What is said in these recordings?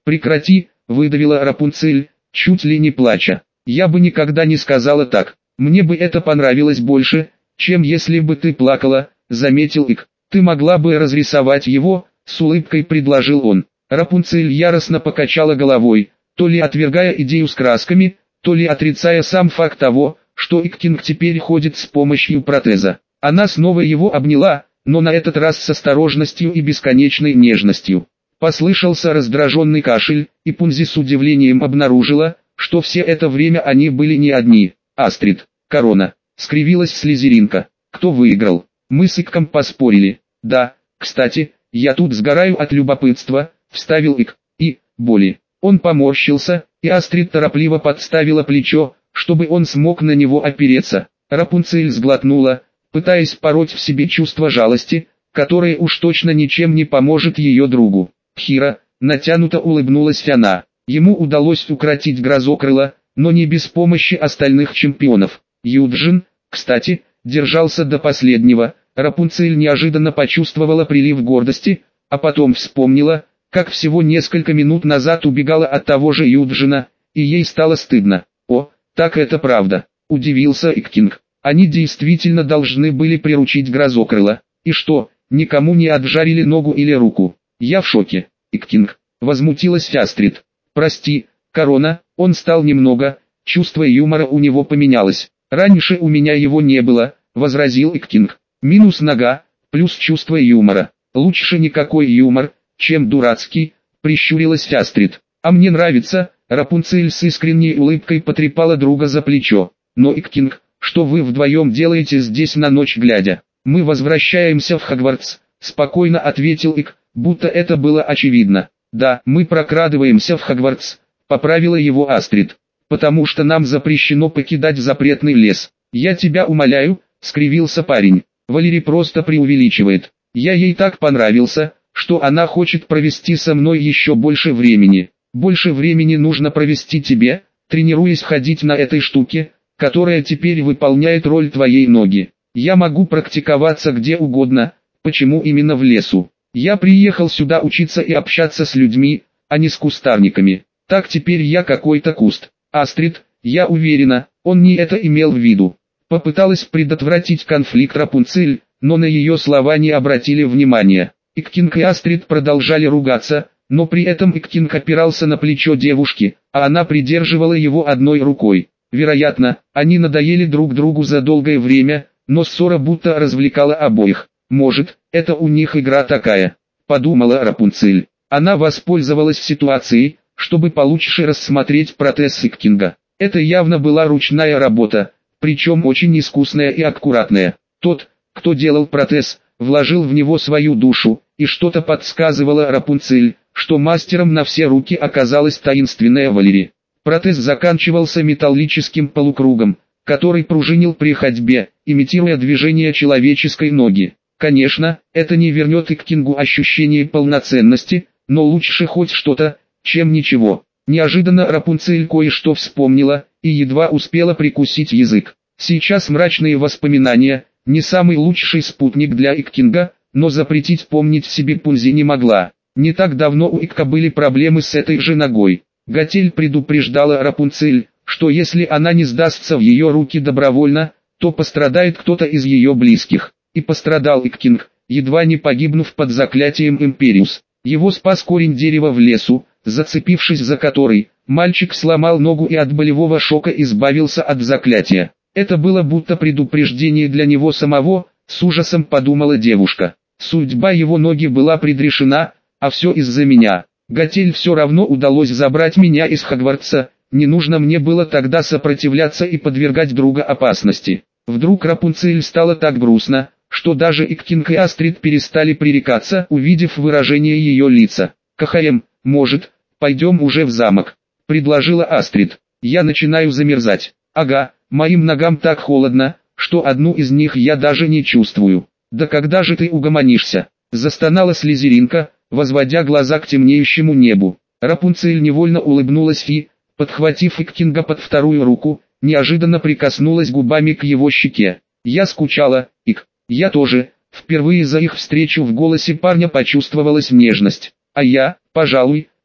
«Прекрати», — выдавила Рапунцель, чуть ли не плача. «Я бы никогда не сказала так. Мне бы это понравилось больше, чем если бы ты плакала», — заметил Ик. «Ты могла бы разрисовать его», — с улыбкой предложил он. Рапунцель яростно покачала головой, то ли отвергая идею с красками, то ли отрицая сам факт того, что Иккинг теперь ходит с помощью протеза. Она снова его обняла, но на этот раз с осторожностью и бесконечной нежностью. Послышался раздраженный кашель, и Пунзи с удивлением обнаружила, что все это время они были не одни. «Астрид, корона», — скривилась слизеринка. «Кто выиграл?» «Мы с Икком поспорили». «Да, кстати, я тут сгораю от любопытства», — вставил Ик. «И, боли». Он поморщился, и Астрид торопливо подставила плечо, чтобы он смог на него опереться. Рапунцель сглотнула, пытаясь пороть в себе чувство жалости, которое уж точно ничем не поможет ее другу. «Хира», натянуто улыбнулась она. Ему удалось укротить Грозокрыла, но не без помощи остальных чемпионов. Юджин, кстати, держался до последнего. Рапунцель неожиданно почувствовала прилив гордости, а потом вспомнила, как всего несколько минут назад убегала от того же Юджина, и ей стало стыдно. «О, так это правда», — удивился Иккинг. «Они действительно должны были приручить Грозокрыла. И что, никому не отжарили ногу или руку?» «Я в шоке, Иккинг», — возмутилась Астрид. «Прости, корона», он стал немного, чувство юмора у него поменялось. «Раньше у меня его не было», — возразил Иккинг. «Минус нога, плюс чувство юмора. Лучше никакой юмор, чем дурацкий», — прищурилась Астрид. «А мне нравится», — Рапунцель с искренней улыбкой потрепала друга за плечо. «Но, Иккинг, что вы вдвоем делаете здесь на ночь глядя?» «Мы возвращаемся в Хогвартс», — спокойно ответил Ик, будто это было очевидно. «Да, мы прокрадываемся в Хогвартс», — поправила его Астрид, «потому что нам запрещено покидать запретный лес». «Я тебя умоляю», — скривился парень. «Валери просто преувеличивает. Я ей так понравился, что она хочет провести со мной еще больше времени. Больше времени нужно провести тебе, тренируясь ходить на этой штуке, которая теперь выполняет роль твоей ноги. Я могу практиковаться где угодно, почему именно в лесу? Я приехал сюда учиться и общаться с людьми, а не с кустарниками. Так теперь я какой-то куст». «Астрид, я уверена, он не это имел в виду». Попыталась предотвратить конфликт Рапунцель, но на ее слова не обратили внимания. Иккинг и Астрид продолжали ругаться, но при этом Иккинг опирался на плечо девушки, а она придерживала его одной рукой. Вероятно, они надоели друг другу за долгое время, но ссора будто развлекала обоих. «Может, это у них игра такая», — подумала Рапунцель. Она воспользовалась ситуацией, чтобы получше рассмотреть протез Иккинга. Это явно была ручная работа, причем очень искусная и аккуратная. Тот, кто делал протез, вложил в него свою душу, и что-то подсказывало Рапунцель, что мастером на все руки оказалась таинственная Валери. Протез заканчивался металлическим полукругом, который пружинил при ходьбе, имитируя движение человеческой ноги. Конечно, это не вернет Иккингу ощущение полноценности, но лучше хоть что-то, чем ничего. Неожиданно Рапунцель кое-что вспомнила, и едва успела прикусить язык. Сейчас мрачные воспоминания, не самый лучший спутник для Иккинга, но запретить помнить себе Пунзи не могла. Не так давно у Икка были проблемы с этой же ногой. Готель предупреждала Рапунцель, что если она не сдастся в ее руки добровольно, то пострадает кто-то из ее близких. И пострадал Иккинг, едва не погибнув под заклятием Империус. Его спас корень дерева в лесу, зацепившись за который, мальчик сломал ногу и от болевого шока избавился от заклятия. Это было будто предупреждение для него самого, с ужасом подумала девушка. Судьба его ноги была предрешена, а все из-за меня. Готель все равно удалось забрать меня из Хогвартса, не нужно мне было тогда сопротивляться и подвергать друга опасности. Вдруг Рапунцель стало так грустно, что даже Иккинг и Астрид перестали пререкаться, увидев выражение ее лица. «КХМ, может, пойдем уже в замок?» — предложила Астрид. «Я начинаю замерзать». «Ага, моим ногам так холодно, что одну из них я даже не чувствую». «Да когда же ты угомонишься?» — застонала слизеринка, возводя глаза к темнеющему небу. Рапунцель невольно улыбнулась и, подхватив Иккинга под вторую руку, неожиданно прикоснулась губами к его щеке. «Я скучала, Ик». «Я тоже». Впервые за их встречу в голосе парня почувствовалась нежность. «А я, пожалуй,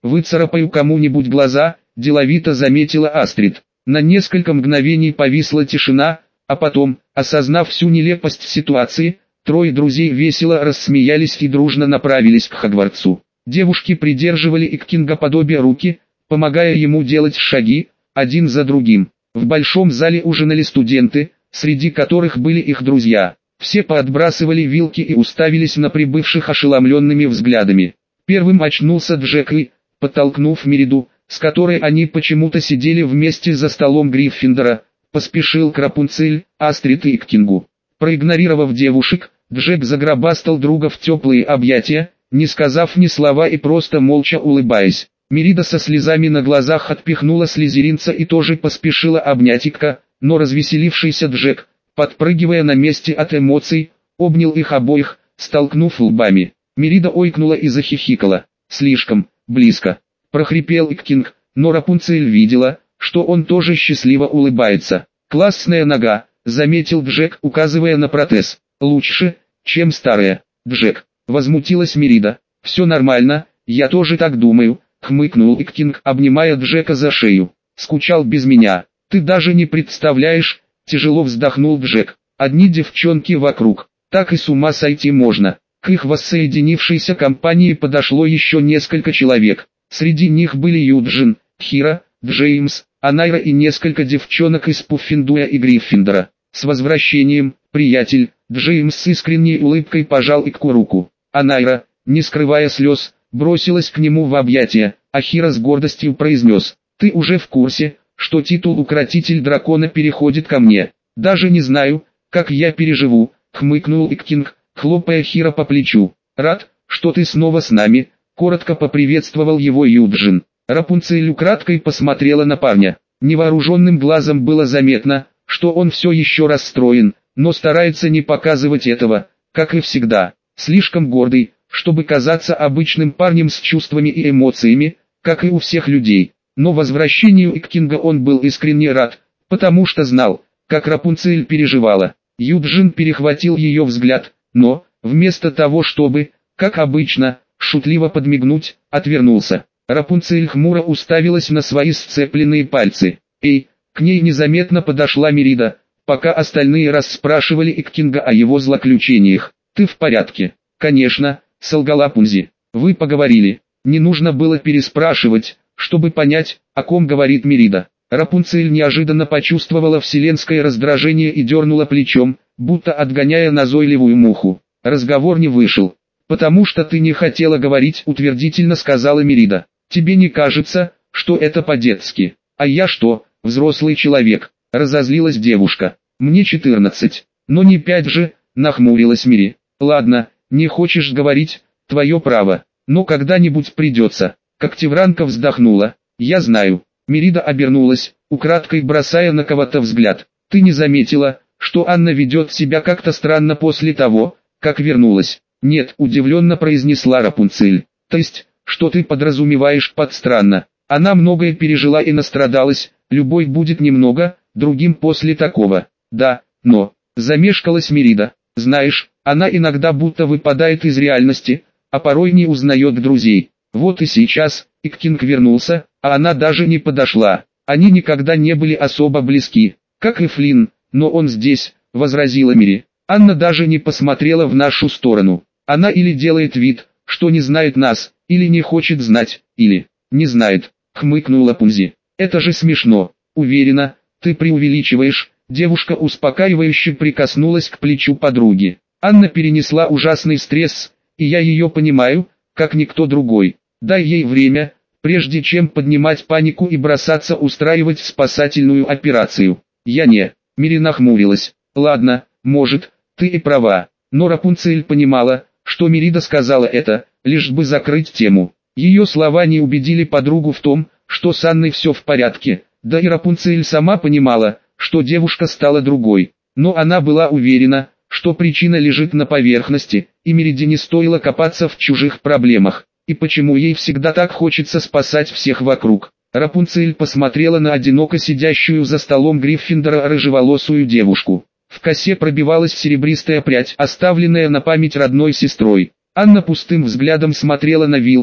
выцарапаю кому-нибудь глаза», – деловито заметила Астрид. На несколько мгновений повисла тишина, а потом, осознав всю нелепость ситуации, трое друзей весело рассмеялись и дружно направились к Хогвартсу. Девушки придерживали Иккинга подобие руки, помогая ему делать шаги, один за другим. В большом зале ужинали студенты, среди которых были их друзья. Все поотбрасывали вилки и уставились на прибывших ошеломленными взглядами. Первым очнулся Джек и, подтолкнув Мериду, с которой они почему-то сидели вместе за столом Гриффиндора, поспешил к Рапунцель, Астрид и Иккингу. Проигнорировав девушек, Джек загробастал друга в теплые объятия, не сказав ни слова и просто молча улыбаясь. Мерида со слезами на глазах отпихнула слизеринца и тоже поспешила обнять Икка, но развеселившийся Джек, подпрыгивая на месте от эмоций, обнял их обоих, столкнув лбами. Мерида ойкнула и захихикала. «Слишком близко», – прохрипел Иккинг, но Рапунцель видела, что он тоже счастливо улыбается. «Классная нога», – заметил Джек, указывая на протез. «Лучше, чем старая». «Джек», – возмутилась Мерида. «Все нормально, я тоже так думаю», – хмыкнул Иккинг, обнимая Джека за шею. «Скучал без меня. Ты даже не представляешь», – тяжело вздохнул Джек. «Одни девчонки вокруг. Так и с ума сойти можно». К их воссоединившейся компании подошло еще несколько человек. Среди них были Юджин, Хира, Джеймс, Анайра и несколько девчонок из Пуффиндуя и Гриффиндора. «С возвращением, приятель!» Джеймс с искренней улыбкой пожал Икку руку. Анайра, не скрывая слез, бросилась к нему в объятия, а Хира с гордостью произнес: «Ты уже в курсе, что титул Укротитель Дракона переходит ко мне?» «Даже не знаю, как я переживу», — хмыкнул Иккинг, хлопая Хира по плечу. «Рад, что ты снова с нами», — коротко поприветствовал его Юджин. Рапунцель украдкой посмотрела на парня. Невооруженным глазом было заметно, что он все еще расстроен, но старается не показывать этого, как и всегда. Слишком гордый, чтобы казаться обычным парнем с чувствами и эмоциями, как и у всех людей. Но возвращению Иккинга он был искренне рад, потому что знал, как Рапунцель переживала. Юджин перехватил ее взгляд, но, вместо того чтобы, как обычно, шутливо подмигнуть, отвернулся. Рапунцель хмуро уставилась на свои сцепленные пальцы. «Эй!» К ней незаметно подошла Мерида, пока остальные расспрашивали Иккинга о его злоключениях. «Ты в порядке?» «Конечно», — солгала Пунзи. «Вы поговорили». Не нужно было переспрашивать, чтобы понять, о ком говорит Мерида. Рапунцель неожиданно почувствовала вселенское раздражение и дернула плечом, будто отгоняя назойливую муху. Разговор не вышел. «Потому что ты не хотела говорить», — утвердительно сказала Мерида. «Тебе не кажется, что это по-детски?» «А я что, взрослый человек?» — разозлилась девушка. «Мне 14, но не 5 же», — нахмурилась Мири. «Ладно, не хочешь говорить, твое право, но когда-нибудь придется». Когтевранка вздохнула. «Я знаю». Мерида обернулась, украдкой бросая на кого-то взгляд. «Ты не заметила, что Анна ведет себя как-то странно после того, как вернулась?» «Нет», — удивленно произнесла Рапунцель. «То есть, что ты подразумеваешь под странно? Она многое пережила и настрадалась, любой будет немного, другим после такого». «Да, но...» — замешкалась Мерида. «Знаешь, она иногда будто выпадает из реальности, а порой не узнает друзей. Вот и сейчас, Иккинг вернулся, а она даже не подошла. Они никогда не были особо близки, как и Флинн, но он здесь», — возразила Мири. «Анна даже не посмотрела в нашу сторону. Она или делает вид, что не знает нас, или не хочет знать, или не знает», — хмыкнула Пунзи. «Это же смешно. Уверена, ты преувеличиваешь». Девушка успокаивающе прикоснулась к плечу подруги. «Анна перенесла ужасный стресс, и я ее понимаю, как никто другой. Дай ей время, прежде чем поднимать панику и бросаться устраивать спасательную операцию». «Я не...» — Мири нахмурилась. «Ладно, может, ты и права». Но Рапунцель понимала, что Мерида сказала это, лишь бы закрыть тему. Ее слова не убедили подругу в том, что с Анной все в порядке, да и Рапунцель сама понимала, что девушка стала другой. Но она была уверена, что причина лежит на поверхности, и Мериде не стоило копаться в чужих проблемах. И почему ей всегда так хочется спасать всех вокруг? Рапунцель посмотрела на одиноко сидящую за столом Гриффиндора рыжеволосую девушку. В косе пробивалась серебристая прядь, оставленная на память родной сестрой. Анна пустым взглядом смотрела на вилку,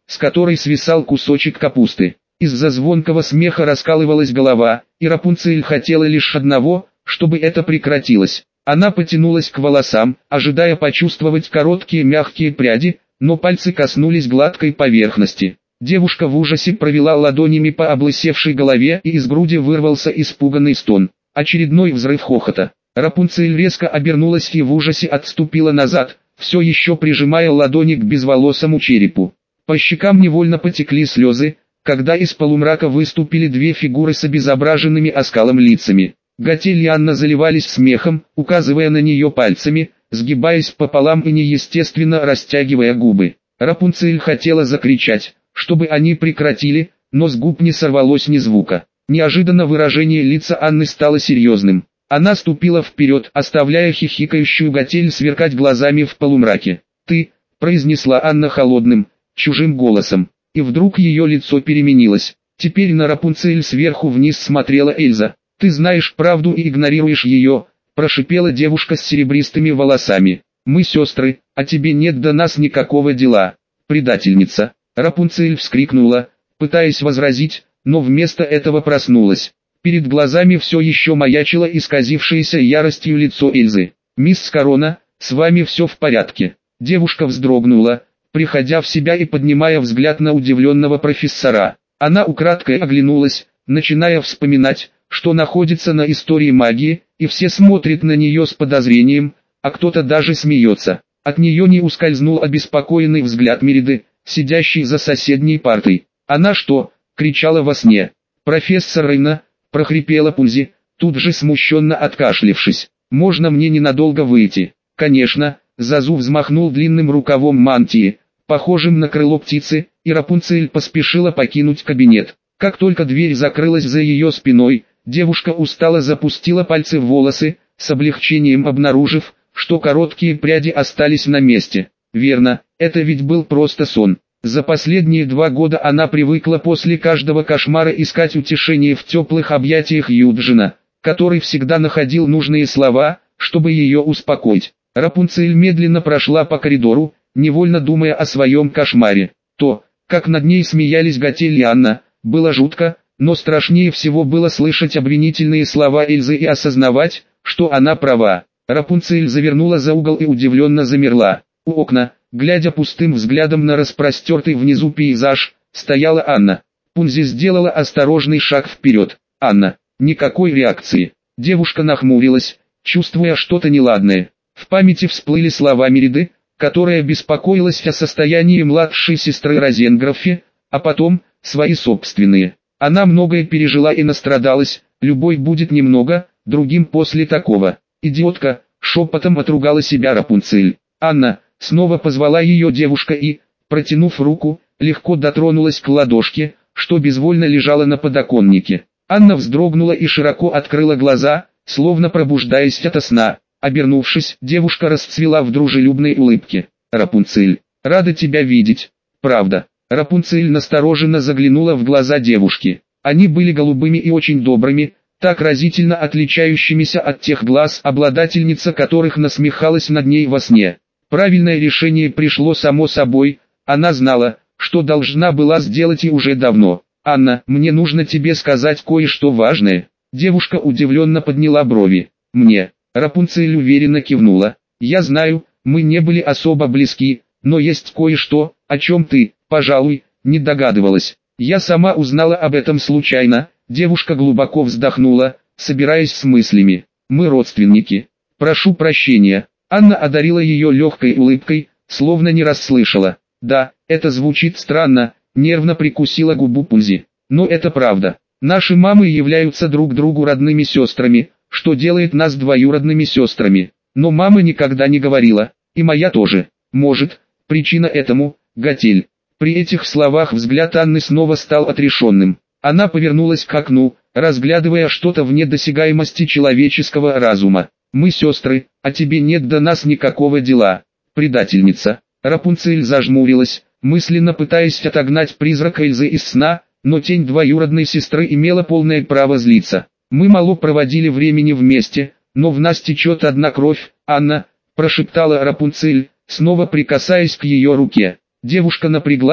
с которой свисал кусочек капусты. Из-за звонкого смеха раскалывалась голова, и Рапунцель хотела лишь одного, чтобы это прекратилось. Она потянулась к волосам, ожидая почувствовать короткие мягкие пряди, но пальцы коснулись гладкой поверхности. Девушка в ужасе провела ладонями по облысевшей голове, и из груди вырвался испуганный стон. Очередной взрыв хохота. Рапунцель резко обернулась и в ужасе отступила назад, все еще прижимая ладони к безволосому черепу. По щекам невольно потекли слезы, когда из полумрака выступили две фигуры с обезображенными оскалом лицами. Готель и Анна заливались смехом, указывая на нее пальцами, сгибаясь пополам и неестественно растягивая губы. Рапунцель хотела закричать, чтобы они прекратили, но с губ не сорвалось ни звука. Неожиданно выражение лица Анны стало серьезным. Она ступила вперед, оставляя хихикающую Готель сверкать глазами в полумраке. «Ты», — произнесла Анна холодным, чужим голосом, и вдруг ее лицо переменилось. Теперь на Рапунцель сверху вниз смотрела Эльза. «Ты знаешь правду и игнорируешь ее», — прошипела девушка с серебристыми волосами. «Мы сестры, а тебе нет до нас никакого дела. Предательница!» Рапунцель вскрикнула, пытаясь возразить, но вместо этого проснулась. Перед глазами все еще маячило исказившееся яростью лицо Эльзы. «Мисс Корона, с вами все в порядке». Девушка вздрогнула, приходя в себя и поднимая взгляд на удивленного профессора. Она украдкой оглянулась, начиная вспоминать, что находится на истории магии, и все смотрят на нее с подозрением, а кто-то даже смеется. От нее не ускользнул обеспокоенный взгляд Мериды, сидящей за соседней партой. «Она что?» — кричала во сне. «Профессор Рейна», — прохрипела Пунзи, тут же смущенно откашлившись. «Можно мне ненадолго выйти?» «Конечно», — Зазу взмахнул длинным рукавом мантии, похожим на крыло птицы, и Рапунцель поспешила покинуть кабинет. Как только дверь закрылась за ее спиной, девушка устало запустила пальцы в волосы, с облегчением обнаружив, что короткие пряди остались на месте. Верно, это ведь был просто сон. За последние 2 года она привыкла после каждого кошмара искать утешение в теплых объятиях Юджина, который всегда находил нужные слова, чтобы ее успокоить. Рапунцель медленно прошла по коридору, невольно думая о своем кошмаре. То, как над ней смеялись Готель и Анна, было жутко, но страшнее всего было слышать обвинительные слова Эльзы и осознавать, что она права. Рапунцель завернула за угол и удивленно замерла. У окна, глядя пустым взглядом на распростертый внизу пейзаж, стояла Анна. Пунзи сделала осторожный шаг вперед. «Анна». Никакой реакции. Девушка нахмурилась, чувствуя что-то неладное. В памяти всплыли слова Мериды, которая беспокоилась о состоянии младшей сестры Розенграфе, а потом, свои собственные. Она многое пережила и настрадалась, любой будет немного, другим после такого. «Идиотка», — шепотом отругала себя Рапунцель. «Анна», — снова позвала ее девушка и, протянув руку, легко дотронулась к ладошке, что безвольно лежала на подоконнике. Анна вздрогнула и широко открыла глаза, словно пробуждаясь ото сна. Обернувшись, девушка расцвела в дружелюбной улыбке. «Рапунцель, рада тебя видеть. Правда». Рапунцель настороженно заглянула в глаза девушки. Они были голубыми и очень добрыми, так разительно отличающимися от тех глаз, обладательница которых насмехалась над ней во сне. Правильное решение пришло само собой, она знала, что должна была сделать и уже давно. «Анна, мне нужно тебе сказать кое-что важное». Девушка удивленно подняла брови. «Мне?» Рапунцель уверенно кивнула. «Я знаю, мы не были особо близки, но есть кое-что, о чем ты, пожалуй, не догадывалась. Я сама узнала об этом случайно». Девушка глубоко вздохнула, собираясь с мыслями. «Мы родственники. Прошу прощения». Анна одарила ее легкой улыбкой, словно не расслышала. «Да, это звучит странно», нервно прикусила губу Пунзи. «Но это правда. Наши мамы являются друг другу родными сестрами, что делает нас двоюродными сестрами. Но мама никогда не говорила, и моя тоже. Может, причина этому – Готель». При этих словах взгляд Анны снова стал отрешенным. Она повернулась к окну, разглядывая что-то вне досягаемости человеческого разума. «Мы сестры, а тебе нет до нас никакого дела. Предательница». Рапунцель зажмурилась, мысленно пытаясь отогнать призрак Эльзы из сна, но тень двоюродной сестры имела полное право злиться. «Мы мало проводили времени вместе, но в нас течет одна кровь, Анна», – прошептала Рапунцель, снова прикасаясь к ее руке. Девушка напряглась,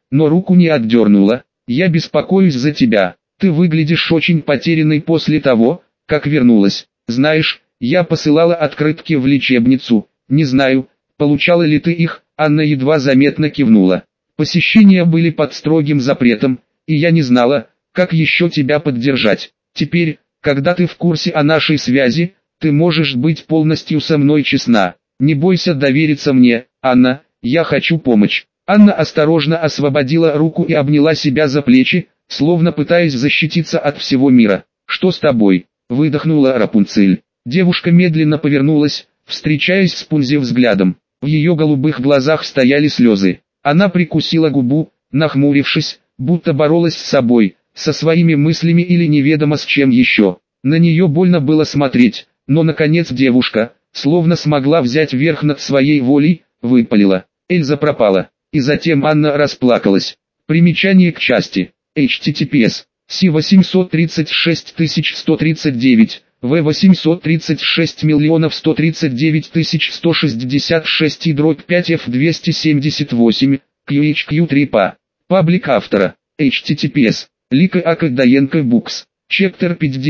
но руку не отдернула. «Я беспокоюсь за тебя. Ты выглядишь очень потерянной после того, как вернулась. Знаешь, я посылала открытки в лечебницу. Не знаю, получала ли ты их?» Анна едва заметно кивнула. «Посещения были под строгим запретом, и я не знала, как еще тебя поддержать. Теперь, когда ты в курсе о нашей связи, ты можешь быть полностью со мной честна. Не бойся довериться мне, Анна, я хочу помочь». Анна осторожно освободила руку и обняла себя за плечи, словно пытаясь защититься от всего мира. «Что с тобой?» – выдохнула Рапунцель. Девушка медленно повернулась, встречаясь с Пунзи взглядом. В ее голубых глазах стояли слезы. Она прикусила губу, нахмурившись, будто боролась с собой, со своими мыслями или неведомо с чем еще. На нее больно было смотреть, но наконец девушка, словно смогла взять верх над своей волей, выпалила: «Эльза пропала». И затем Анна расплакалась. Примечание к части. https C836139, V836139169 и дробь 5F278, QHQ3PA. Паблик автора. https Лика Акадаенко Букс. Чептер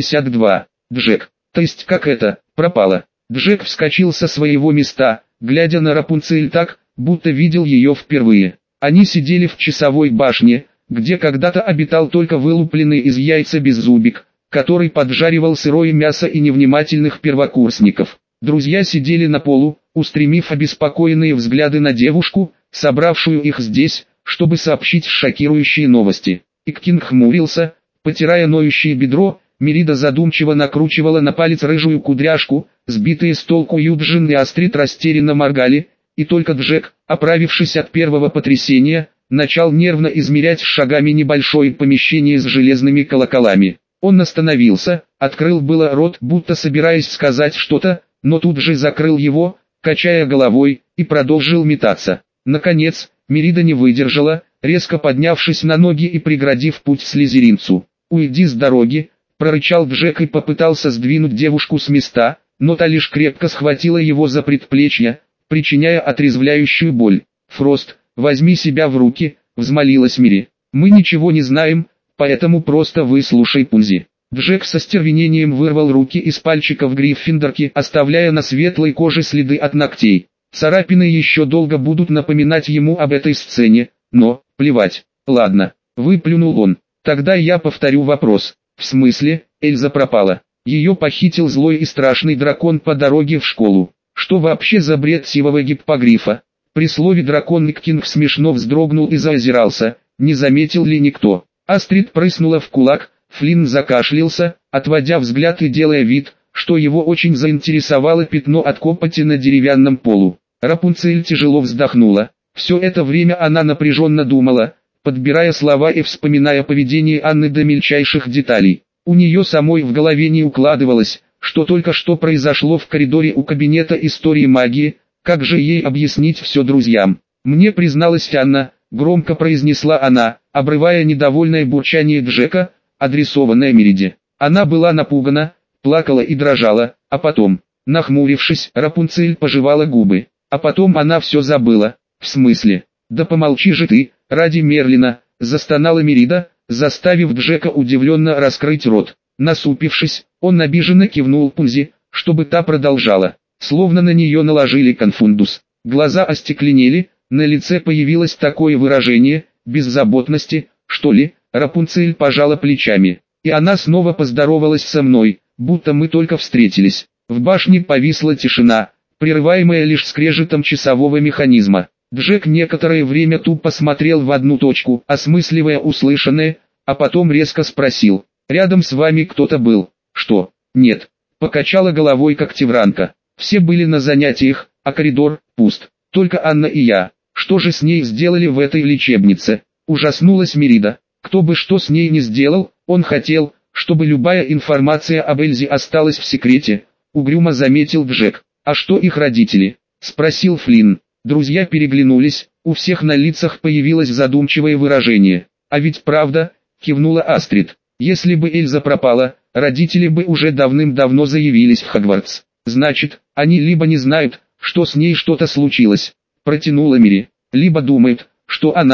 52. Джек. То есть как это, пропала? Джек вскочил со своего места, глядя на Рапунцель так, будто видел ее впервые. Они сидели в часовой башне, где когда-то обитал только вылупленный из яйца беззубик, который поджаривал сырое мясо и невнимательных первокурсников. Друзья сидели на полу, устремив обеспокоенные взгляды на девушку, собравшую их здесь, чтобы сообщить шокирующие новости. Иккин хмурился, потирая ноющее бедро. Мерида задумчиво накручивала на палец рыжую кудряшку, сбитые с толку Юджин и Астрид растерянно моргали, и только Джек, оправившись от первого потрясения, начал нервно измерять шагами небольшое помещение с железными колоколами. Он остановился, открыл было рот, будто собираясь сказать что-то, но тут же закрыл его, качая головой, и продолжил метаться. Наконец, Мерида не выдержала, резко поднявшись на ноги и преградив путь слизеринцу. «Уйди с дороги!» — прорычал Джек и попытался сдвинуть девушку с места, но та лишь крепко схватила его за предплечье, причиняя отрезвляющую боль. «Фрост, возьми себя в руки», — взмолилась Мири. «Мы ничего не знаем, поэтому просто выслушай Пунзи». Джек со стервенением вырвал руки из пальчиков Гриффиндорки, оставляя на светлой коже следы от ногтей. Царапины еще долго будут напоминать ему об этой сцене, но, плевать. «Ладно», — выплюнул он. «Тогда я повторю вопрос. В смысле, Эльза пропала? Ее похитил злой и страшный дракон по дороге в школу. Что вообще за бред сивого гиппогрифа?» При слове «дракон» Иккин смешно вздрогнул и заозирался, не заметил ли никто. Астрид прыснула в кулак, Флинн закашлялся, отводя взгляд и делая вид, что его очень заинтересовало пятно от копоти на деревянном полу. Рапунцель тяжело вздохнула. Все это время она напряженно думала, подбирая слова и вспоминая поведение Анны до мельчайших деталей. У нее самой в голове не укладывалось, что только что произошло в коридоре у кабинета истории магии. Как же ей объяснить все друзьям? «Мне призналась Анна», — громко произнесла она, обрывая недовольное бурчание Джека, адресованное Мериде. Она была напугана, плакала и дрожала, а потом, нахмурившись, Рапунцель пожевала губы. А потом она все забыла. «В смысле? Да помолчи же ты, ради Мерлина», — застонала Мерида, заставив Джека удивленно раскрыть рот. Насупившись, он обиженно кивнул Пунзи, чтобы та продолжала. Словно на нее наложили конфундус. Глаза остекленели, на лице появилось такое выражение, беззаботности, что ли. Рапунцель пожала плечами. И она снова поздоровалась со мной, будто мы только встретились. В башне повисла тишина, прерываемая лишь скрежетом часового механизма. Джек некоторое время тупо смотрел в одну точку, осмысливая услышанное, а потом резко спросил: «Рядом с вами кто-то был?» «Что? Нет». Покачала головой Когтевранка. Все были на занятиях, а коридор пуст. Только Анна и я. Что же с ней сделали в этой лечебнице? Ужаснулась Мерида. Кто бы что с ней не сделал, он хотел, чтобы любая информация об Эльзе осталась в секрете, угрюмо заметил Джек. А что их родители? Спросил Флинн. Друзья переглянулись, у всех на лицах появилось задумчивое выражение. А ведь правда, кивнула Астрид. Если бы Эльза пропала, родители бы уже давным-давно заявились в Хогвартс. Значит, они либо не знают, что с ней что-то случилось, протянула Мири, либо думают, что она,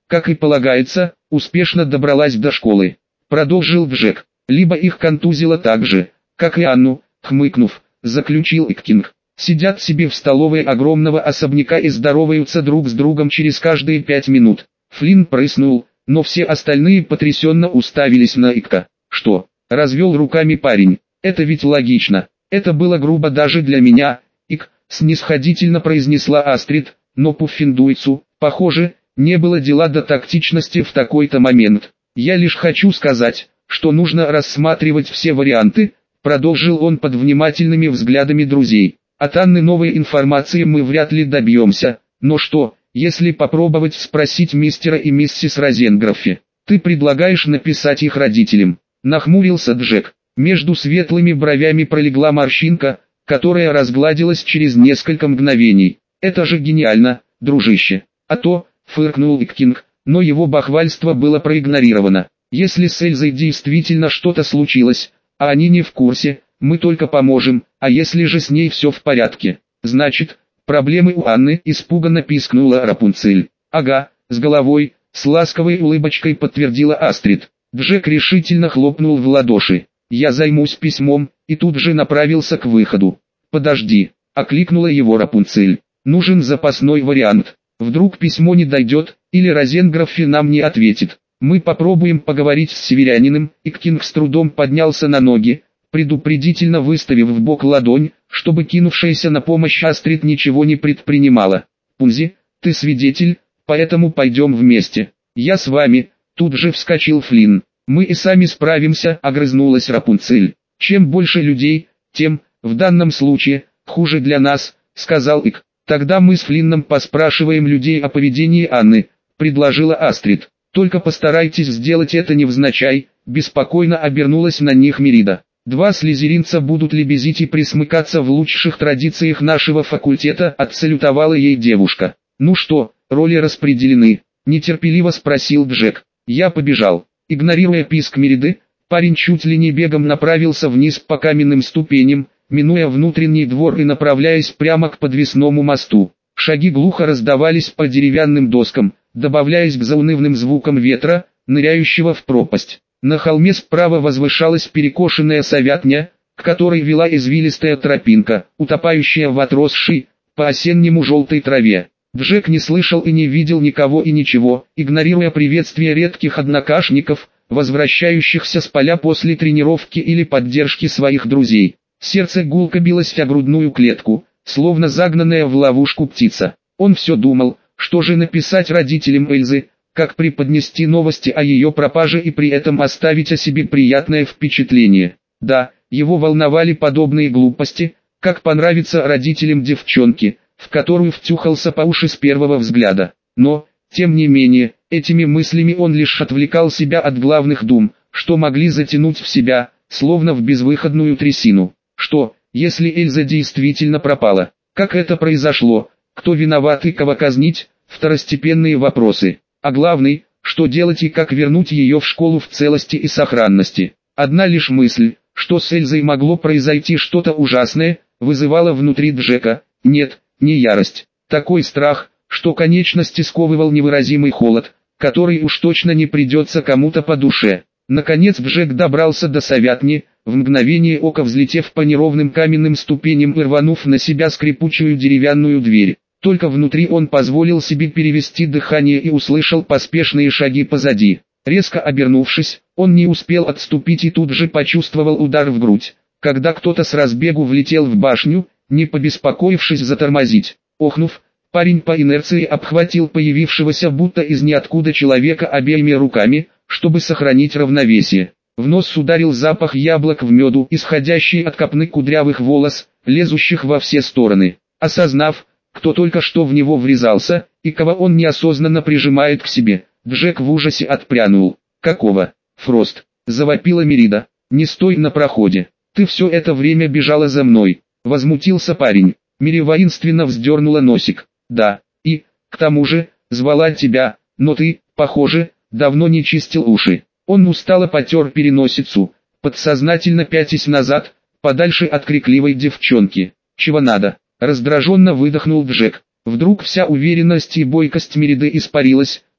как и полагается, успешно добралась до школы. Продолжил Джек. Либо их контузило так же, как и Анну, хмыкнув, заключил Иккинг. Сидят себе в столовой огромного особняка и здороваются друг с другом через каждые 5 минут. Флинн прыснул, но все остальные потрясенно уставились на Икка. Что? Развел руками парень. Это ведь логично. Это было грубо даже для меня. Ик, снисходительно произнесла Астрид, но Пуффендуйцу, похоже, не было дела до тактичности в такой-то момент. Я лишь хочу сказать, что нужно рассматривать все варианты, продолжил он под внимательными взглядами друзей. От Анны новой информации мы вряд ли добьемся, но что, если попробовать спросить мистера и миссис Розенгроффи? Ты предлагаешь написать их родителям? Нахмурился Джек. Между светлыми бровями пролегла морщинка, которая разгладилась через несколько мгновений. Это же гениально, дружище. А то, фыркнул Иккинг, но его бахвальство было проигнорировано. Если с Эльзой действительно что-то случилось, а они не в курсе, мы только поможем, а если же с ней все в порядке, значит, проблемы у Анны, испуганно пискнула Рапунцель. Ага, с головой, с ласковой улыбочкой подтвердила Астрид. Джек решительно хлопнул в ладоши. Я займусь письмом, и тут же направился к выходу. Подожди, окликнула его Рапунцель. Нужен запасной вариант. Вдруг письмо не дойдет, или Розенгроффи нам не ответит. Мы попробуем поговорить с северянином. Иккинг с трудом поднялся на ноги, предупредительно выставив в бок ладонь, чтобы кинувшаяся на помощь Астрид ничего не предпринимала. Пунзи, ты свидетель, поэтому пойдем вместе. Я с вами, тут же вскочил Флинн. Мы и сами справимся, огрызнулась Рапунцель. Чем больше людей, тем, в данном случае, хуже для нас, сказал Ик. Тогда мы с Флинном поспрашиваем людей о поведении Анны, предложила Астрид. Только постарайтесь сделать это невзначай, беспокойно обернулась на них Мерида. Два слизеринца будут лебезить и присмыкаться в лучших традициях нашего факультета, отсалютовала ей девушка. Ну что, роли распределены? Нетерпеливо спросил Джек. Я побежал. Игнорируя писк Мериды, парень чуть ли не бегом направился вниз по каменным ступеням, минуя внутренний двор и направляясь прямо к подвесному мосту. Шаги глухо раздавались по деревянным доскам, добавляясь к заунывным звукам ветра, ныряющего в пропасть. На холме справа возвышалась перекошенная совятня, к которой вела извилистая тропинка, утопающая в отросшей, по-осеннему желтой траве. Джек не слышал и не видел никого и ничего, игнорируя приветствия редких однокашников, возвращающихся с поля после тренировки или поддержки своих друзей. Сердце гулко билось о грудную клетку, словно загнанная в ловушку птица. Он все думал, что же написать родителям Эльзы, как преподнести новости о ее пропаже и при этом оставить о себе приятное впечатление. Да, его волновали подобные глупости, как понравится родителям девчонки, в которую втюхался по уши с первого взгляда. Но, тем не менее, этими мыслями он лишь отвлекал себя от главных дум, что могли затянуть в себя, словно в безвыходную трясину. Что, если Эльза действительно пропала? Как это произошло? Кто виноват и кого казнить? Второстепенные вопросы. А главный, что делать и как вернуть ее в школу в целости и сохранности. Одна лишь мысль, что с Эльзой могло произойти что-то ужасное, вызывала внутри Джека, нет, не ярость, такой страх, что конечности сковывал невыразимый холод, который уж точно не придется кому-то по душе. Наконец Джек добрался до совятни, в мгновение ока взлетев по неровным каменным ступеням и рванув на себя скрипучую деревянную дверь. Только внутри он позволил себе перевести дыхание и услышал поспешные шаги позади. Резко обернувшись, он не успел отступить и тут же почувствовал удар в грудь, когда кто-то с разбегу влетел в башню, не побеспокоившись затормозить. Охнув, парень по инерции обхватил появившегося будто из ниоткуда человека обеими руками, чтобы сохранить равновесие. В нос ударил запах яблок в меду, исходящий от копны кудрявых волос, лезущих во все стороны. Осознав, кто только что в него врезался, и кого он неосознанно прижимает к себе, Джек в ужасе отпрянул. «Какого? Фрост!» — завопила Мерида. «Не стой на проходе! Ты все это время бежала за мной!» — возмутился парень. Мири воинственно вздернула носик. «Да, и, к тому же, звала тебя, но ты, похоже, давно не чистил уши». Он устало потер переносицу, подсознательно пятясь назад, подальше от крикливой девчонки. «Чего надо?» — раздраженно выдохнул Джек. Вдруг вся уверенность и бойкость Мериды испарилась,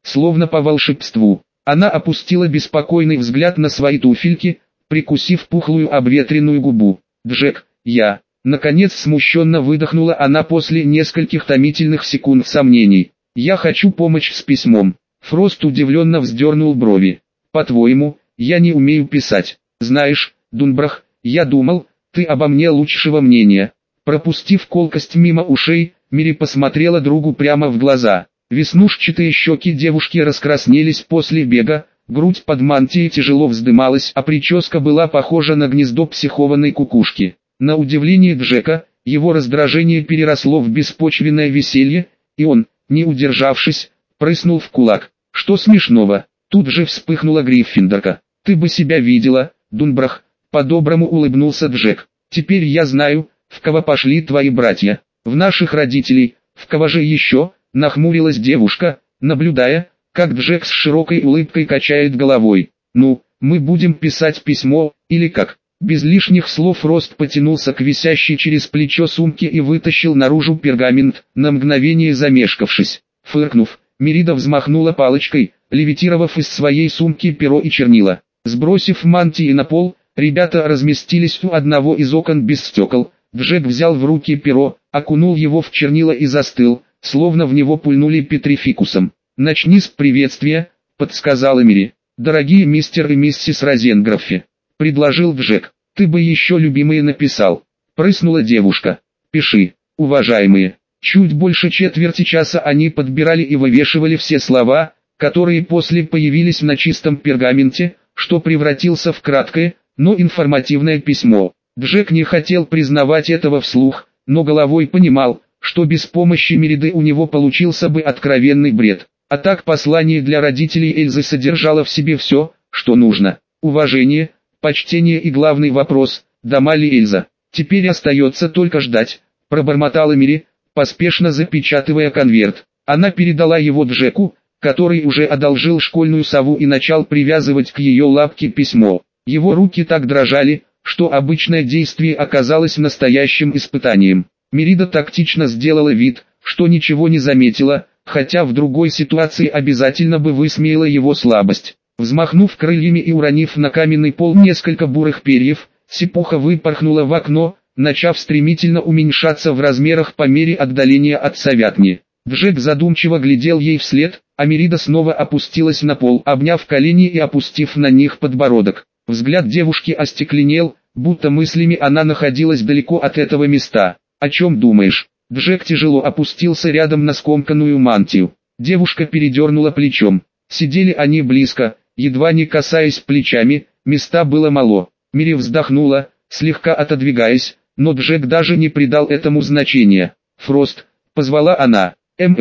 словно по волшебству. Она опустила беспокойный взгляд на свои туфельки, прикусив пухлую обветренную губу. «Джек, я...» Наконец смущенно выдохнула она после нескольких томительных секунд сомнений. «Я хочу помочь с письмом». Фрост удивленно вздернул брови. «По-твоему, я не умею писать? Знаешь, Дунбрах, я думал, ты обо мне лучшего мнения». Пропустив колкость мимо ушей, Мири посмотрела другу прямо в глаза. Веснушчатые щеки девушки раскраснелись после бега, грудь под мантией тяжело вздымалась, а прическа была похожа на гнездо психованной кукушки. На удивление Джека, его раздражение переросло в беспочвенное веселье, и он, не удержавшись, прыснул в кулак. «Что смешного?» Тут же вспыхнула Гриффиндорка. «Ты бы себя видела, Дунбрах», — по-доброму улыбнулся Джек. «Теперь я знаю, в кого пошли твои братья. В наших родителей, в кого же еще?» — нахмурилась девушка, наблюдая, как Джек с широкой улыбкой качает головой. «Ну, мы будем писать письмо, или как?» Без лишних слов Фрост потянулся к висящей через плечо сумке и вытащил наружу пергамент, на мгновение замешкавшись. Фыркнув, Мерида взмахнула палочкой, левитировав из своей сумки перо и чернила. Сбросив мантии на пол, ребята разместились у одного из окон без стекол. Джек взял в руки перо, окунул его в чернила и застыл, словно в него пульнули петрификусом. «Начни с приветствия», — подсказала Мири. «Дорогие мистер и миссис Розенграффи», — предложил Джек. «Ты бы еще любимые написал», — прыснула девушка. «Пиши, уважаемые». Чуть больше четверти часа они подбирали и вывешивали все слова, которые после появились на чистом пергаменте, что превратился в краткое, но информативное письмо. Джек не хотел признавать этого вслух, но головой понимал, что без помощи Мериды у него получился бы откровенный бред. А так послание для родителей Эльзы содержало в себе все, что нужно. Уважение, почтение и главный вопрос, дома ли Эльза. «Теперь остается только ждать», — пробормотала Мири, поспешно запечатывая конверт. Она передала его Джеку, который уже одолжил школьную сову и начал привязывать к ее лапке письмо. Его руки так дрожали, что обычное действие оказалось настоящим испытанием. Мерида тактично сделала вид, что ничего не заметила, хотя в другой ситуации обязательно бы высмеяла его слабость. Взмахнув крыльями и уронив на каменный пол несколько бурых перьев, сипуха выпорхнула в окно, начав стремительно уменьшаться в размерах по мере отдаления от совятни. Джек задумчиво глядел ей вслед, а Мерида снова опустилась на пол, обняв колени и опустив на них подбородок. Взгляд девушки остекленел, будто мыслями она находилась далеко от этого места. «О чем думаешь?» Джек тяжело опустился рядом на скомканную мантию. Девушка передернула плечом. Сидели они близко, едва не касаясь плечами, места было мало. Мири вздохнула, слегка отодвигаясь, но Джек даже не придал этому значения. «Фрост», — позвала она,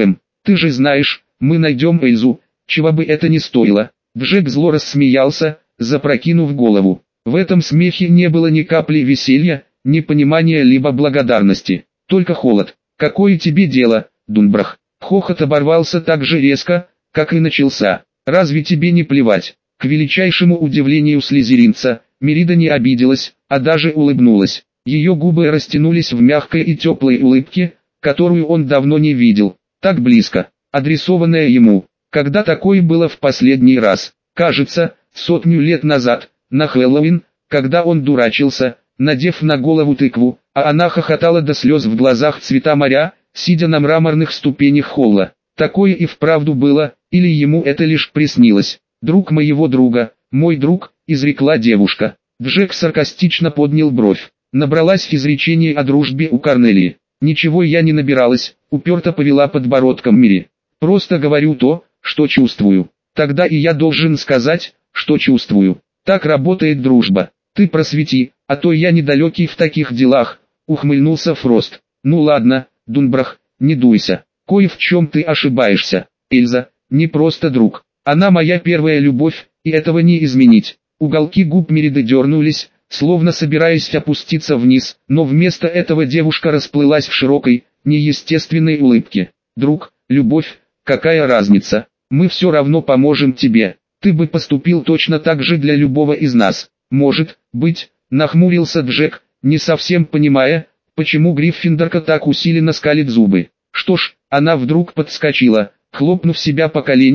ты же знаешь, мы найдем Эльзу, чего бы это ни стоило». Джек зло рассмеялся, запрокинув голову. В этом смехе не было ни капли веселья, ни понимания либо благодарности, только холод. «Какое тебе дело, Дунбрах?» Хохот оборвался так же резко, как и начался. «Разве тебе не плевать?» К величайшему удивлению слизеринца, Мерида не обиделась, а даже улыбнулась. Ее губы растянулись в мягкой и теплой улыбке, которую он давно не видел. Так близко, адресованная ему. Когда такое было в последний раз? Кажется, 100 лет назад, на Хэллоуин, когда он дурачился, надев на голову тыкву, а она хохотала до слез в глазах цвета моря, сидя на мраморных ступенях холла. Такое и вправду было, или ему это лишь приснилось. «Друг моего друга, мой друг», — изрекла девушка. Джек саркастично поднял бровь. Набралась изречение о дружбе у Корнелии. «Ничего я не набиралась», — уперто повела подбородком Мири. «Просто говорю то, что чувствую. Тогда и я должен сказать, что чувствую. Так работает дружба. Ты просвети, а то я недалекий в таких делах», — ухмыльнулся Фрост. «Ну ладно, Дунбрах, не дуйся. Кое в чем ты ошибаешься. Эльза, не просто друг. Она моя первая любовь, и этого не изменить». Уголки губ Мериды дернулись, словно собираясь опуститься вниз, но вместо этого девушка расплылась в широкой, неестественной улыбке. «Друг, любовь, какая разница? Мы все равно поможем тебе. Ты бы поступил точно так же для любого из нас». «Может быть», — нахмурился Джек, не совсем понимая, почему Гриффиндорка так усиленно скалит зубы. Что ж, она вдруг подскочила, хлопнув себя по коленям,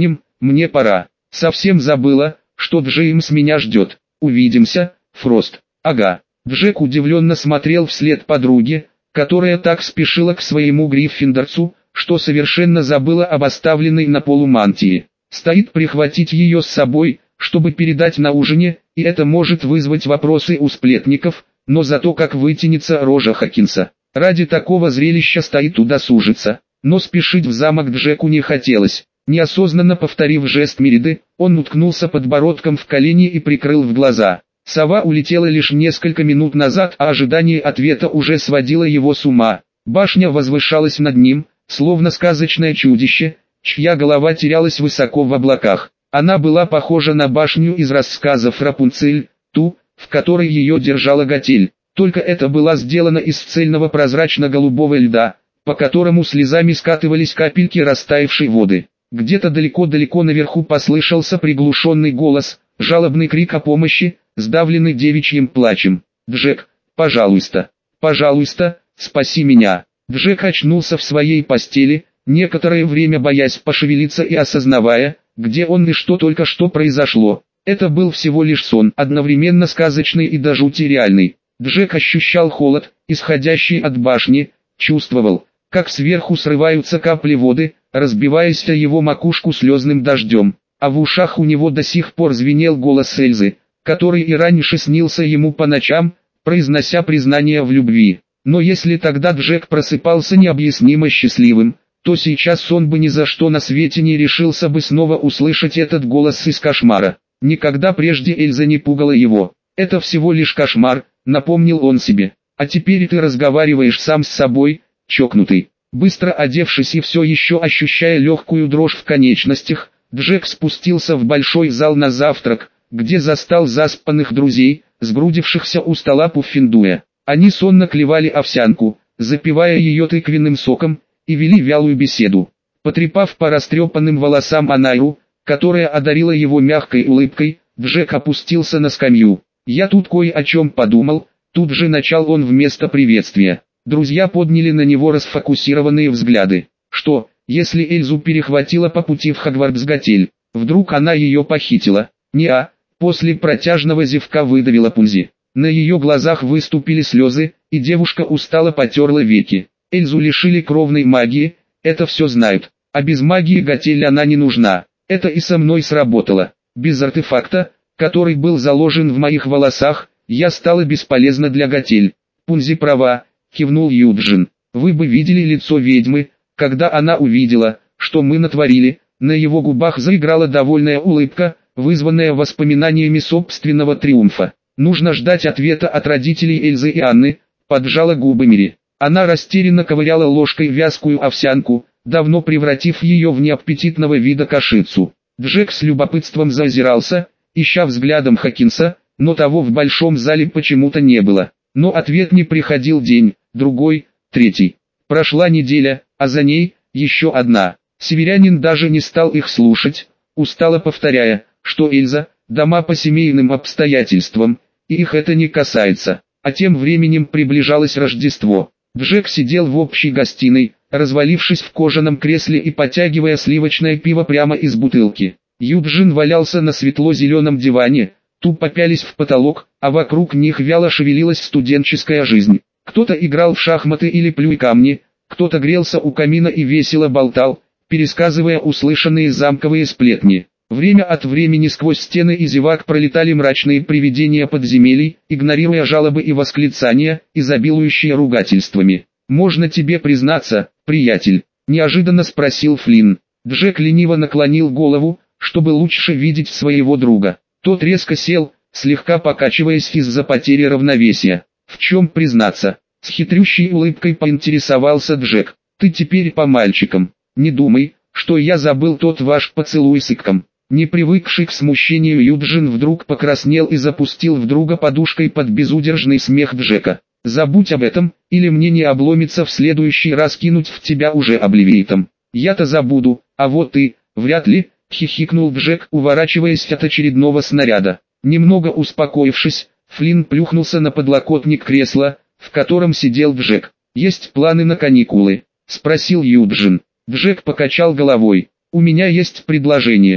мне пора. Совсем забыла, что Джеймс меня ждет. Увидимся, Фрост. Ага. Джек удивленно смотрел вслед подруге, которая так спешила к своему Гриффиндорцу, что совершенно забыла об оставленной на полу мантии. Стоит прихватить ее с собой, чтобы передать на ужине, и это может вызвать вопросы у сплетников, но зато как вытянется рожа Хокинса. Ради такого зрелища стоит удосужиться, но спешить в замок Джеку не хотелось. Неосознанно повторив жест Мериды, он уткнулся подбородком в колени и прикрыл в глаза. Сова улетела лишь несколько минут назад, а ожидание ответа уже сводило его с ума. Башня возвышалась над ним, словно сказочное чудище, чья голова терялась высоко в облаках. Она была похожа на башню из рассказов Рапунцель, ту, в которой ее держала Готель. Только это была сделана из цельного прозрачно-голубого льда, по которому слезами скатывались капельки растаявшей воды. Где-то далеко-далеко наверху послышался приглушенный голос, жалобный крик о помощи, сдавленный девичьим плачем. «Джек, пожалуйста, пожалуйста, спаси меня!» Джек очнулся в своей постели, некоторое время боясь пошевелиться и осознавая, где он и что только что произошло. Это был всего лишь сон, одновременно сказочный и до жути реальный. Джек ощущал холод, исходящий от башни, чувствовал, как сверху срываются капли воды, разбиваясь о его макушку слезным дождем, а в ушах у него до сих пор звенел голос Эльзы, который и раньше снился ему по ночам, произнося признание в любви. Но если тогда Джек просыпался необъяснимо счастливым, то сейчас он бы ни за что на свете не решился бы снова услышать этот голос из кошмара. Никогда прежде Эльза не пугала его. «Это всего лишь кошмар», — напомнил он себе. «А теперь ты разговариваешь сам с собой, чокнутый». Быстро одевшись и все еще ощущая легкую дрожь в конечностях, Джек спустился в большой зал на завтрак, где застал заспанных друзей, сгрудившихся у стола Пуффендуя. Они сонно клевали овсянку, запивая ее тыквенным соком, и вели вялую беседу. Потрепав по растрепанным волосам Анайру, которая одарила его мягкой улыбкой, Джек опустился на скамью. «Я тут кое о чем подумал», тут же начал он вместо приветствия. Друзья подняли на него расфокусированные взгляды. Что, если Эльзу перехватила по пути в Хогвартс Готель? Вдруг она ее похитила? Не-а, после протяжного зевка выдавила Пунзи. На ее глазах выступили слезы, и девушка устало потерла веки. Эльзу лишили кровной магии, это все знают. А без магии Готель она не нужна. Это и со мной сработало. Без артефакта, который был заложен в моих волосах, я стала бесполезна для Готель. Пунзи права, кивнул Юджин. Вы бы видели лицо ведьмы, когда она увидела, что мы натворили. На его губах заиграла довольная улыбка, вызванная воспоминаниями собственного триумфа. Нужно ждать ответа от родителей Эльзы и Анны, поджала губы Мири. Она растерянно ковыряла ложкой вязкую овсянку, давно превратив ее в неаппетитного вида кашицу. Джек с любопытством зазирался, ища взглядом Хокинса, но того в большом зале почему-то не было. Но ответ не приходил день, другой, третий. Прошла неделя, а за ней еще одна. Северянин даже не стал их слушать, устало повторяя, что Эльза, дома по семейным обстоятельствам, и их это не касается. А тем временем приближалось Рождество. Джек сидел в общей гостиной, развалившись в кожаном кресле и потягивая сливочное пиво прямо из бутылки. Юджин валялся на светло-зеленом диване, тупо пялись в потолок, а вокруг них вяло шевелилась студенческая жизнь. Кто-то играл в шахматы или плюй камни, кто-то грелся у камина и весело болтал, пересказывая услышанные замковые сплетни. Время от времени сквозь стены и зевак пролетали мрачные привидения подземелий, игнорируя жалобы и восклицания, изобилующие ругательствами. «Можно тебе признаться, приятель?» – неожиданно спросил Флинн. Джек лениво наклонил голову, чтобы лучше видеть своего друга. Тот резко сел, слегка покачиваясь из-за потери равновесия. «В чем признаться?» – с хитрющей улыбкой поинтересовался Джек. «Ты теперь по мальчикам. Не думай, что я забыл тот ваш поцелуй с Иком». Не привыкший к смущению Юджин вдруг покраснел и запустил в друга подушкой под безудержный смех Джека. «Забудь об этом, или мне не обломится в следующий раз кинуть в тебя уже обливейтом. Я-то забуду, а вот ты, вряд ли», — хихикнул Джек, уворачиваясь от очередного снаряда. Немного успокоившись, Флинн плюхнулся на подлокотник кресла, в котором сидел Джек. «Есть планы на каникулы?» — спросил Юджин. Джек покачал головой. «У меня есть предложение.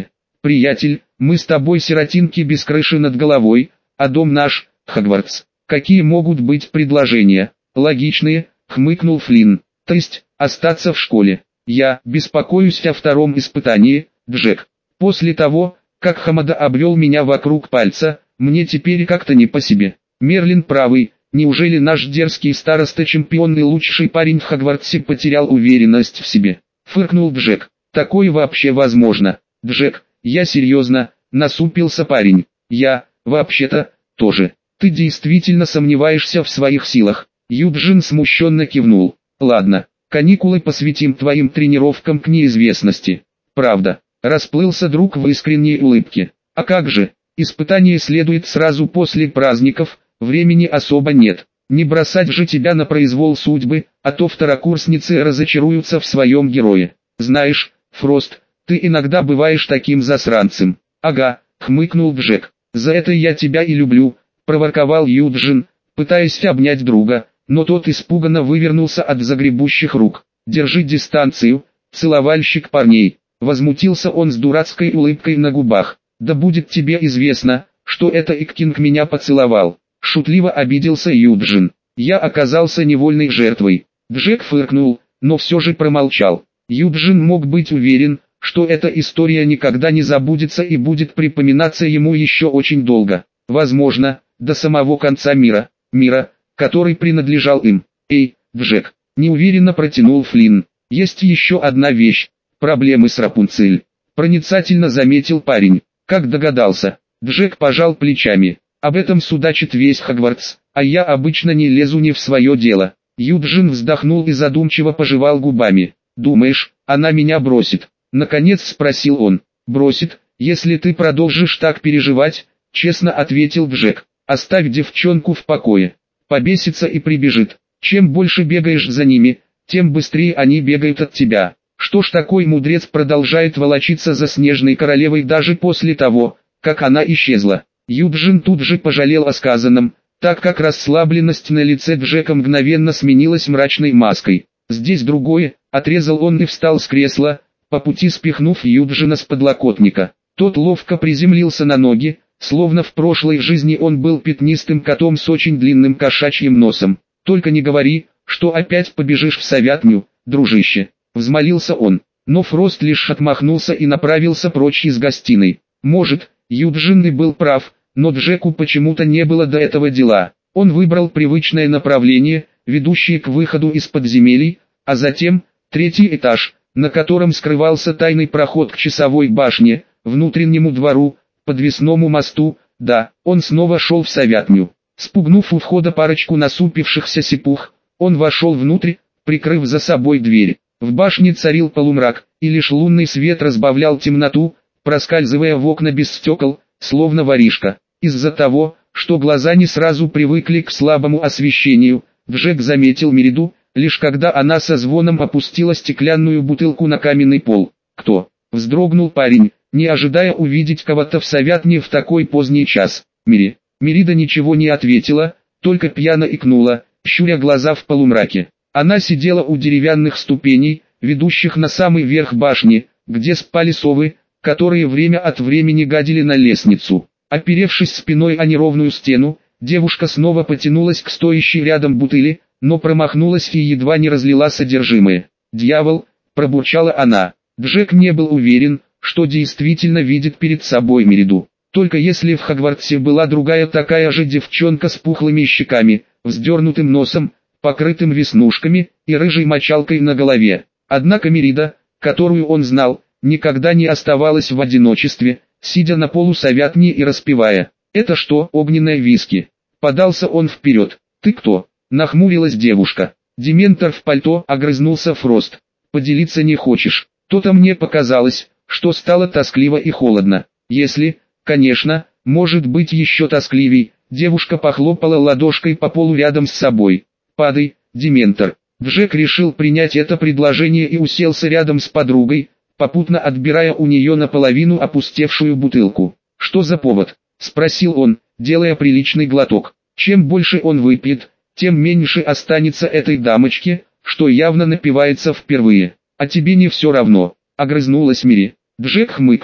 приятель, мы с тобой сиротинки без крыши над головой, а дом наш, Хогвартс. Какие могут быть предложения? Логичные, хмыкнул Флинн. То есть, остаться в школе. Я беспокоюсь о втором испытании, Джек. После того, как Хамада обвел меня вокруг пальца, мне теперь как-то не по себе. Мерлин правый, неужели наш дерзкий староста-чемпион и лучший парень в Хогвартсе потерял уверенность в себе? Фыркнул Джек. Такое вообще возможно. Джек, я серьезно, насупился парень. Я, вообще-то, тоже. Ты действительно сомневаешься в своих силах? Юджин смущенно кивнул. Ладно, каникулы посвятим твоим тренировкам к неизвестности. Правда, расплылся друг в искренней улыбке. А как же, испытание следует сразу после праздников, времени особо нет. Не бросать же тебя на произвол судьбы, а то второкурсницы разочаруются в своем герое. Знаешь, Фрост, ты иногда бываешь таким засранцем. Ага, хмыкнул Джек. За это я тебя и люблю, проворковал Юджин, пытаясь обнять друга, но тот испуганно вывернулся от загребущих рук. Держи дистанцию, целовальщик парней. Возмутился он с дурацкой улыбкой на губах. Да будет тебе известно, что это Иккинг меня поцеловал. Шутливо обиделся Юджин. Я оказался невольной жертвой. Джек фыркнул, но все же промолчал. Юджин мог быть уверен, что эта история никогда не забудется и будет припоминаться ему еще очень долго. Возможно, до самого конца мира, который принадлежал им. Эй, Джек, неуверенно протянул Флинн. Есть еще одна вещь. Проблемы с Рапунцель. Проницательно заметил парень. Как догадался? Джек пожал плечами. Об этом судачит весь Хогвартс, а я обычно не лезу не в свое дело. Юджин вздохнул и задумчиво пожевал губами. Думаешь, она меня бросит? Наконец спросил он. Бросит, если ты продолжишь так переживать, честно ответил Джек. Оставь девчонку в покое. Побесится и прибежит. Чем больше бегаешь за ними, тем быстрее они бегают от тебя. Что ж, такой мудрец продолжает волочиться за Снежной Королевой даже после того, как она исчезла. Юджин тут же пожалел о сказанном, так как расслабленность на лице Джека мгновенно сменилась мрачной маской. Здесь другое, отрезал он и встал с кресла, по пути спихнув Юджина с подлокотника. Тот ловко приземлился на ноги, словно в прошлой жизни он был пятнистым котом с очень длинным кошачьим носом. «Только не говори, что опять побежишь в Совятню, дружище», — взмолился он. Но Фрост лишь отмахнулся и направился прочь из гостиной. Может, Юджин и был прав, но Джеку почему-то не было до этого дела. Он выбрал привычное направление, ведущее к выходу из подземелий, а затем, третий этаж, на котором скрывался тайный проход к часовой башне, внутреннему двору, подвесному мосту. Да, он снова шел в Совятню. Спугнув у входа парочку насупившихся сипух, он вошел внутрь, прикрыв за собой дверь. В башне царил полумрак, и лишь лунный свет разбавлял темноту, проскальзывая в окна без стекол, словно воришка. Из-за того, что глаза не сразу привыкли к слабому освещению, Джек заметил Мериду, лишь когда она со звоном опустила стеклянную бутылку на каменный пол. «Кто?» — вздрогнул парень, не ожидая увидеть кого-то в Совятне в такой поздний час. Мерида ничего не ответила, только пьяно икнула, щуря глаза в полумраке. Она сидела у деревянных ступеней, ведущих на самый верх башни, где спали совы, которые время от времени гадили на лестницу. Оперевшись спиной о неровную стену, девушка снова потянулась к стоящей рядом бутыли, но промахнулась и едва не разлила содержимое. «Дьявол!» – пробурчала она. Джек не был уверен, что действительно видит перед собой Мериду. Только если в Хогвартсе была другая такая же девчонка с пухлыми щеками, вздернутым носом, покрытым веснушками и рыжей мочалкой на голове. Однако Мерида, которую он знал, никогда не оставалась в одиночестве, сидя на полу Совятни и распевая. «Это что, огненное виски?» Подался он вперед. «Ты кто?» Нахмурилась девушка. «Дементор в пальто», огрызнулся Фрост. «Поделиться не хочешь?» То-то мне показалось, что стало тоскливо и холодно. Если, конечно, может быть еще тоскливей. Девушка похлопала ладошкой по полу рядом с собой. «Падай, Дементор». Джек решил принять это предложение и уселся рядом с подругой, попутно отбирая у нее наполовину опустевшую бутылку. «Что за повод?» – спросил он, делая приличный глоток. Чем больше он выпьет, тем меньше останется этой дамочке, что явно напивается впервые. «А тебе не все равно», – огрызнулась Мири. Джек хмыкнул.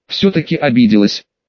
все-таки обиделась.